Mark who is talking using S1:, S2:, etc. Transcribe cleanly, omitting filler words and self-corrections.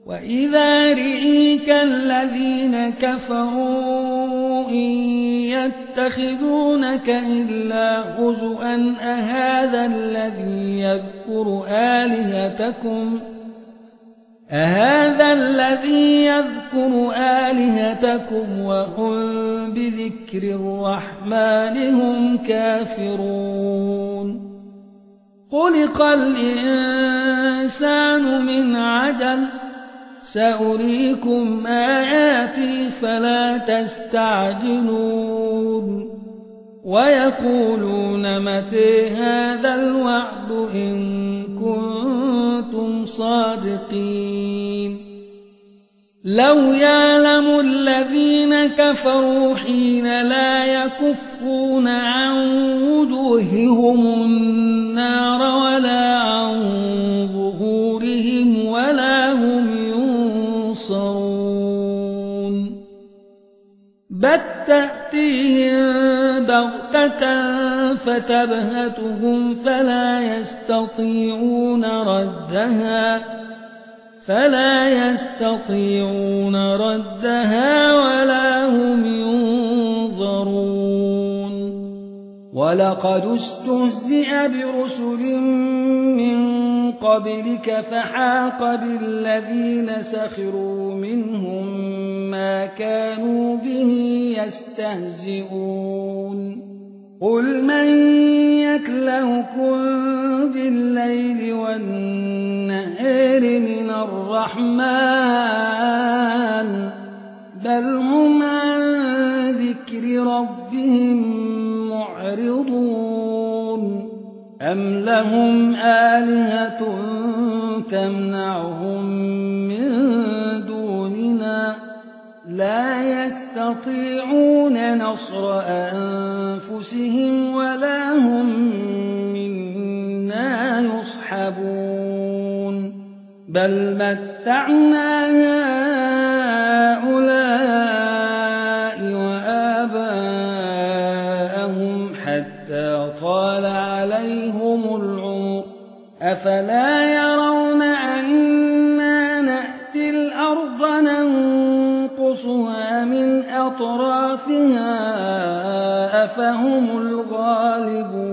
S1: وإذا رئيك الذين كفروا إن يتخذونك إلا هزؤا أهذا الذي يذكر آلهتكم وهم بذكر الرحمن هم كافرون خلق الإنسان من عجل سأريكم آياتي فلا تستعجلون ويقولون متى هذا الوعد إن كنتم صادقين لو يعلم الذين كفروا حين لا يكفون عن وجوههم النار ولا عن ظهورهم ولا هم ينصرون بل تأتيهم بغتة فتبهتهم فلا يستطيعون ردها ولا هم ينظرون ولقد استهزئ برسل من قبلك فحاق بالذين سخروا منهم ما كانوا به يستهزئون قل من يكلؤكم بالليل والنهار من الرحمن بل هم عن ذكر ربهم معرضون أم لهم آلهة تمنعهم من دوننا لا يستطيعون نصر أنفسهم ولا هم منا يصحبون بل متعنا هؤلاء وآباءهم حتى طال عليهم العمر أفلا يرون أنا نأتي الأرض ننقصها من أطرافها أفهم الغالبون